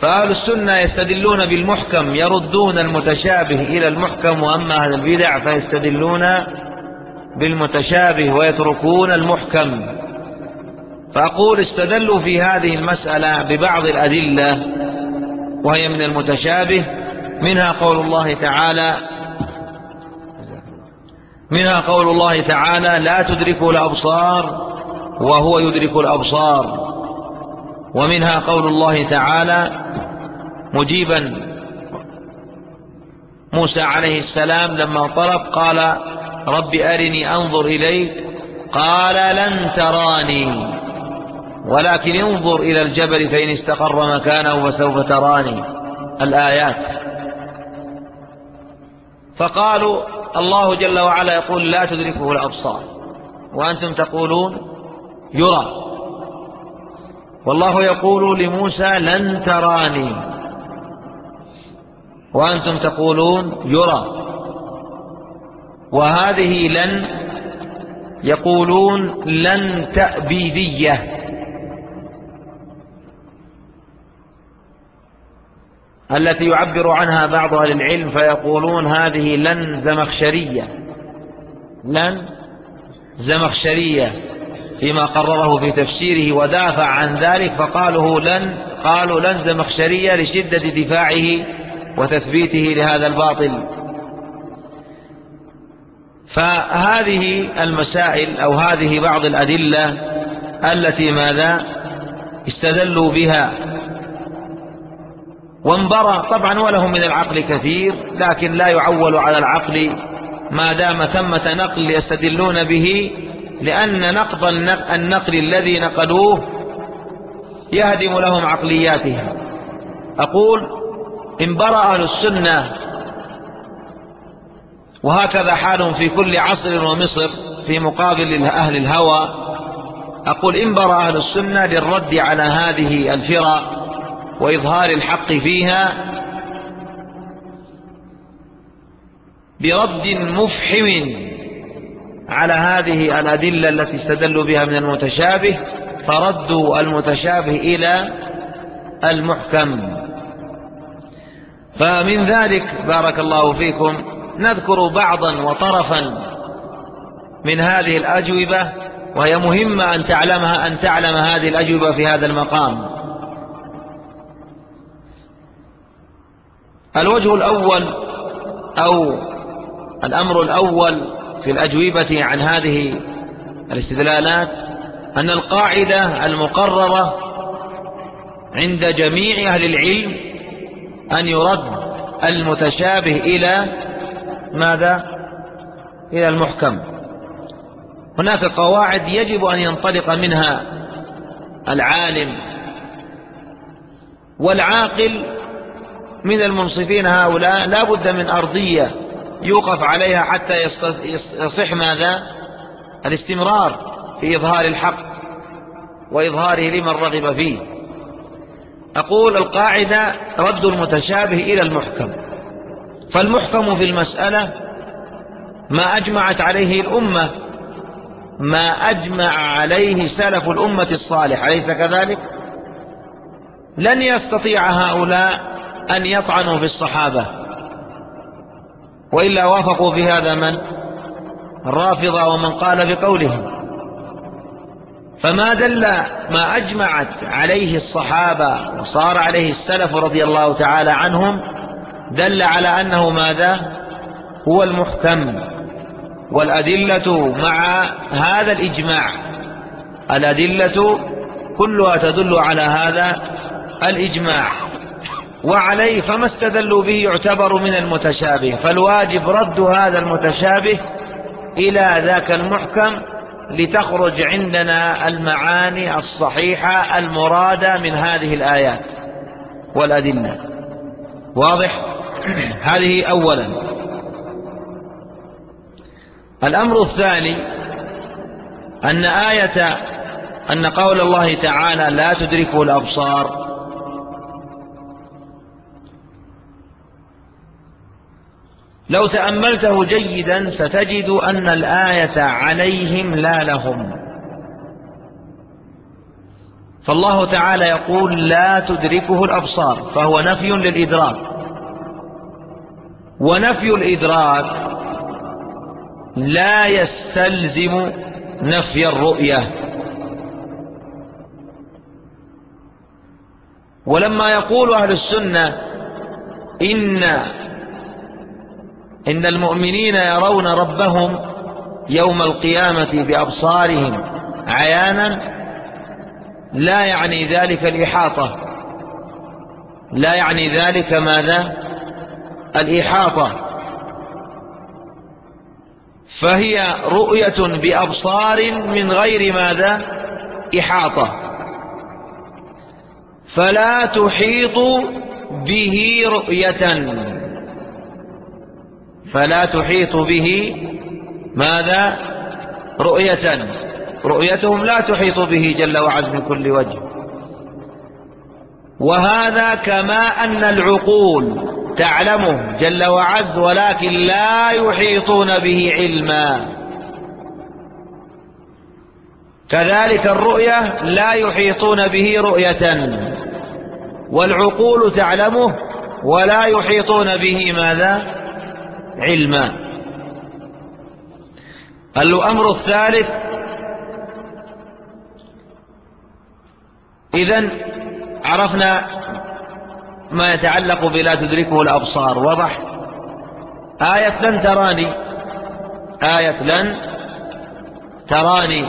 فأهل السنة يستدلون بالمحكم، يردون المتشابه إلى المحكم، وأما أهل البدع فيستدلون بالمتشابه ويتركون المحكم. فأقول استدلوا في هذه المسألة ببعض الأدلة وهي من المتشابه، منها قول الله تعالى لا تدركه الأبصار وهو يدرك الأبصار. ومنها قول الله تعالى مجيبا موسى عليه السلام لما طلب قال رب أرني أنظر إليك قال لن تراني ولكن انظر إلى الجبل فإن استقر مكانه فسوف تراني، الآيات. فقالوا الله جل وعلا يقول لا تدركه الأبصار وأنتم تقولون يرى، والله يقول لموسى لن تراني وأنتم تقولون يرى. وهذه لن يقولون لن تأبيدية التي يعبر عنها بعض أهل العلم فيقولون هذه لن زمخشرية فيما قرره في تفسيره ودافع عن ذلك، قالوا لن زمخشرية لشدة دفاعه وتثبيته لهذا الباطل. فهذه المسائل أو هذه بعض الأدلة التي ماذا استدلوا بها وانبرى طبعا ولهم من العقل كثير، لكن لا يعول على العقل ما دام ثمة نقل يستدلون به، لأن نقض النقل الذي نقلوه يهدم لهم عقلياتهم. أقول انبرى أهل السنة، وهكذا حالهم في كل عصر ومصر في مقابل أهل الهوى. أقول انبرى أهل السنة للرد على هذه الفرق وإظهار الحق فيها برد مفحم على هذه الأدلة التي استدلوا بها من المتشابه، فردوا المتشابه إلى المحكم. فمن ذلك بارك الله فيكم نذكر بعضا وطرفا من هذه الأجوبة، وهي مهمة أن تعلم هذه الأجوبة في هذا المقام. الوجه الأول أو الأمر الأول في الأجوبة عن هذه الاستدلالات أن القاعدة المقررة عند جميع أهل العلم أن يرد المتشابه إلى ماذا؟ إلى المحكم. هناك قواعد يجب أن ينطلق منها العالم والعاقل من المنصفين هؤلاء، لا بد من أرضية يوقف عليها حتى يصح ماذا؟ الاستمرار في إظهار الحق وإظهاره لمن رغب فيه. أقول القاعدة رد المتشابه إلى المحكم، فالمحكم في المسألة ما أجمعت عليه الأمة، ما أجمع عليه سلف الأمة الصالح، أليس كذلك؟ لن يستطيع هؤلاء أن يطعنوا في الصحابة، وإلا وافقوا في هذا من؟ الرافضة ومن قال بقولهم. فما دل ما أجمعت عليه الصحابة وصار عليه السلف رضي الله تعالى عنهم دل على أنه ماذا؟ هو المحكم. والأدلة مع هذا الإجماع، الأدلة كلها تدل على هذا الإجماع، وعليه فما استدلوا به يعتبر من المتشابه، فالواجب رد هذا المتشابه إلى ذاك المحكم لتخرج عندنا المعاني الصحيحة المرادة من هذه الآيات والأدلة. واضح؟ هذه أولا. الأمر الثاني أن قول الله تعالى لا تدركه الأبصار لو تأملته جيدا ستجد أن الآية عليهم لا لهم، فالله تعالى يقول لا تدركه الأبصار، فهو نفي للإدراك، ونفي الإدراك لا يستلزم نفي الرؤية. ولما يقول أهل السنة إن المؤمنين يرون ربهم يوم القيامة بأبصارهم عيانا، لا يعني ذلك الإحاطة، لا يعني ذلك ماذا؟ الإحاطة، فهي رؤية بأبصار من غير ماذا؟ إحاطة، فلا تحيط به رؤية، فلا تحيط به ماذا؟ رؤية، رؤيتهم لا تحيط به جل وعز من كل وجه. وهذا كما أن العقول تعلمه جل وعز ولكن لا يحيطون به علما، كذلك الرؤية لا يحيطون به رؤية، والعقول تعلمه ولا يحيطون به ماذا؟ علما. الأمر الثالث، إذن عرفنا ما يتعلق بلا تدركه الأبصار، وضح. آية لن تراني، آية لن تراني،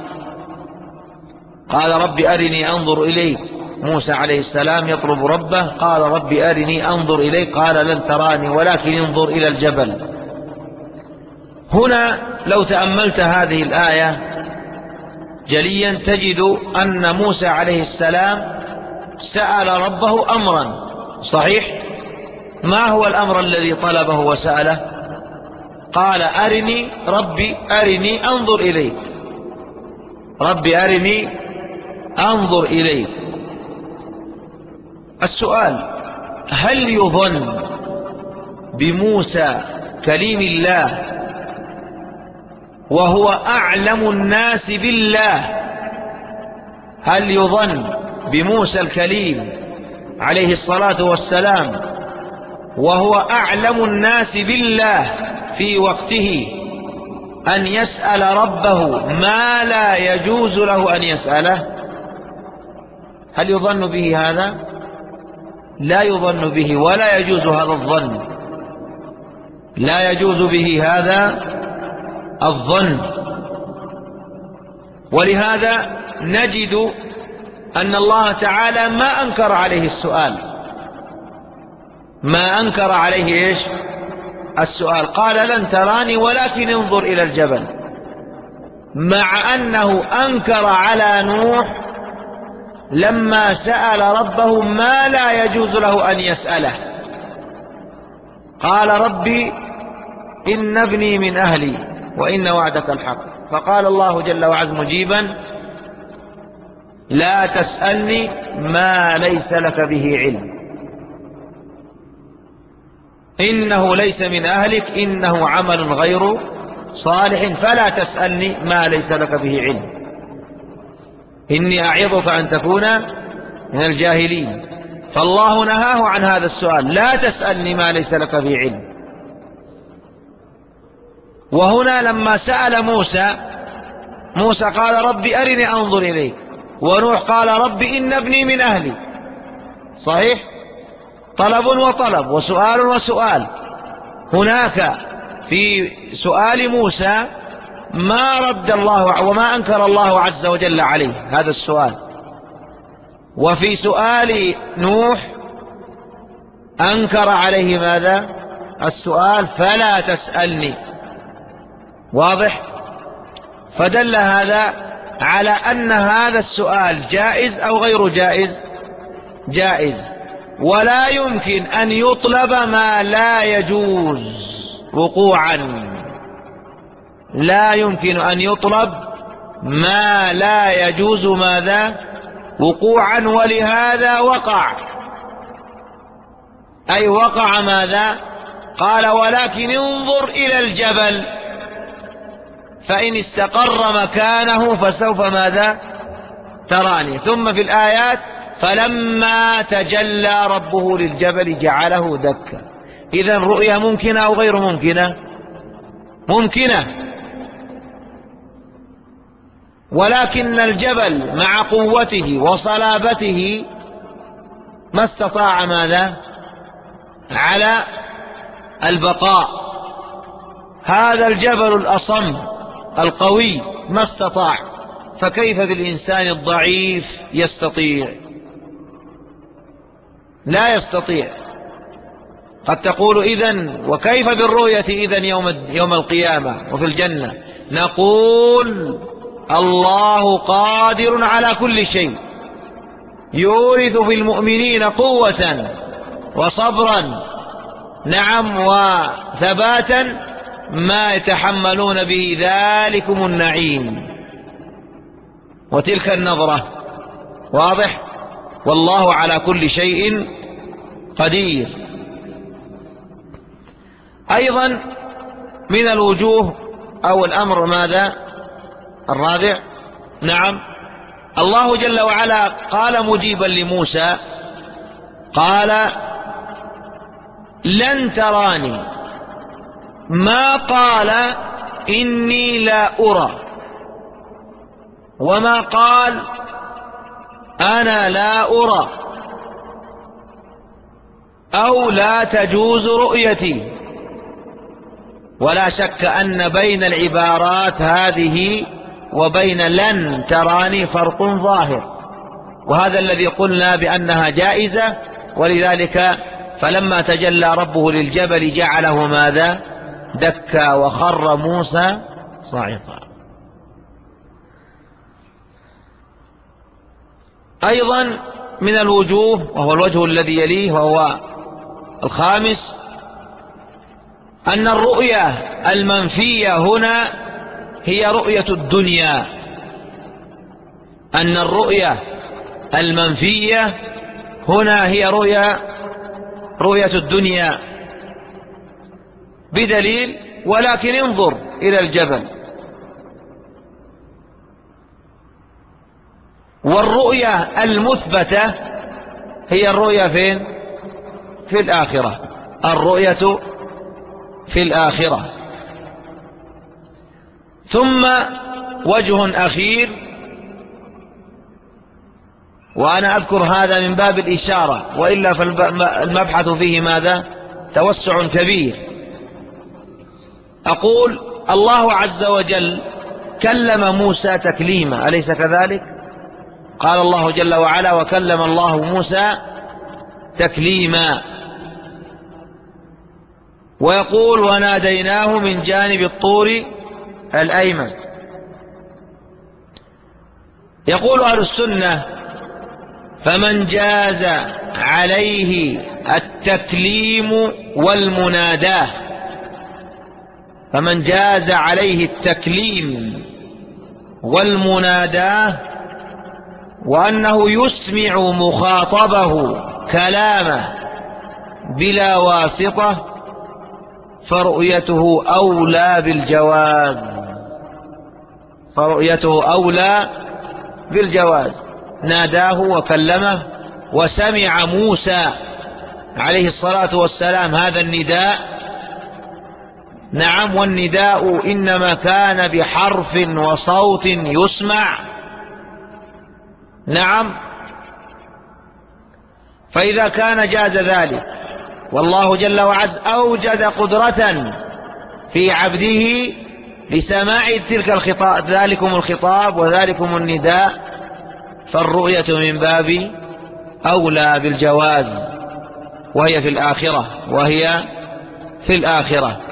قال رب أرني أنظر إليك، موسى عليه السلام يطلب ربه، قال رب أرني أنظر إليك، قال لن تراني ولكن انظر إلى الجبل. هنا لو تأملت هذه الآية جليا تجد أن موسى عليه السلام سأل ربه أمرا، صحيح؟ ما هو الأمر الذي طلبه وسأله؟ قال أرني ربي أرني أنظر إليك، ربي أرني أنظر إليك. السؤال: هل يظن بموسى كليم الله وهو أعلم الناس بالله، هل يظن بموسى الكليم عليه الصلاة والسلام وهو أعلم الناس بالله في وقته أن يسأل ربه ما لا يجوز له أن يسأله؟ هل يظن به هذا؟ لا يظن به، ولا يجوز هذا الظن، لا يجوز به هذا الظن. ولهذا نجد أن الله تعالى ما أنكر عليه السؤال، ما أنكر عليه إيش؟ السؤال، قال لن تراني ولكن انظر إلى الجبل، مع أنه أنكر على نوح لما سأل ربه ما لا يجوز له أن يسأله. قال ربي إن ابني من أهلي وإن وعدك الحق، فقال الله جل وعز مجيبا: لا تسألني ما ليس لك به علم، إنه ليس من أهلك إنه عمل غير صالح، فلا تسألني ما ليس لك به علم، إني أعظك أن تكون من الجاهلين. فالله نهاه عن هذا السؤال، لا تسألني ما ليس لك به علم. وهنا لما سأل موسى قال ربي أرني أنظر إليك، ونوح قال ربي إن ابني من أهلي، صحيح؟ طلب وطلب، وسؤال وسؤال. هناك في سؤال موسى ما رد الله وما أنكر الله عز وجل عليه هذا السؤال، وفي سؤال نوح أنكر عليه ماذا؟ السؤال، فلا تسألني. واضح؟ فدل هذا على أن هذا السؤال جائز أو غير جائز؟ جائز، ولا يمكن أن يطلب ما لا يجوز وقوعا، لا يمكن أن يطلب ما لا يجوز ماذا؟ وقوعا. ولهذا وقع، أي وقع ماذا؟ قال ولكن انظر إلى الجبل فإن استقر مكانه فسوف ماذا؟ تراني. ثم في الآيات فلما تجلى ربه للجبل جعله دكا. إذن رؤيا ممكنة أو غير ممكنة؟ ممكنة، ولكن الجبل مع قوته وصلابته ما استطاع ماذا؟ على البقاء. هذا الجبل الأصم القوي ما استطاع، فكيف بالإنسان الضعيف يستطيع؟ لا يستطيع. قد تقول إذن وكيف بالرؤية إذن يوم القيامة وفي الجنة؟ نقول الله قادر على كل شيء، يورث في المؤمنين قوة وصبرا، نعم، وثباتا ما يتحملون به ذلكم النعيم وتلك النظرة. واضح؟ والله على كل شيء قدير. أيضا من الوجوه أو الأمر ماذا؟ الرابع، نعم، الله جل وعلا قال مجيبا لموسى، قال لن تراني، ما قال إني لا أرى، وما قال أنا لا أرى أو لا تجوز رؤيتي. ولا شك أن بين العبارات هذه وبين لن تراني فرق ظاهر، وهذا الذي قلنا بأنها جائزة. ولذلك فلما تجلى ربه للجبل جعله ماذا؟ دكا وخر موسى صاعقا. أيضا من الوجوه، وهو الوجه الذي يليه وهو الخامس، أن الرؤية المنفية هنا هي رؤية الدنيا. أن الرؤية المنفية هنا هي رؤية الدنيا بدليل، ولكن انظر إلى الجبل. والرؤية المثبتة هي الرؤية فين؟ في الآخرة. الرؤية في الآخرة. ثم وجه أخير، وأنا أذكر هذا من باب الإشارة، وإلا فالمبحث فيه ماذا؟ توسع كبير. أقول الله عز وجل كلم موسى تكليما، أليس كذلك؟ قال الله جل وعلا وكلم الله موسى تكليما، ويقول وناديناه من جانب الطور الأيمن. يقول أهل السنة فمن جاز عليه التكليم والمناداه، فمن جاز عليه التكليم والمناداه وأنه يسمع مخاطبه كلامه بلا واسطة، فرؤيته أولى بالجواز. فرؤيته أولى بالجواز. ناداه وكلمه وسمع موسى عليه الصلاة والسلام هذا النداء. نعم، والنداء إنما كان بحرف وصوت يسمع. نعم، فإذا كان جاز ذلك، والله جل وعز أوجد قدرة في عبده لسماع تلك الخطاب، ذلكم الخطاب وذلكم النداء، فالرؤية من باب أولى بالجواز، وهي في الآخرة.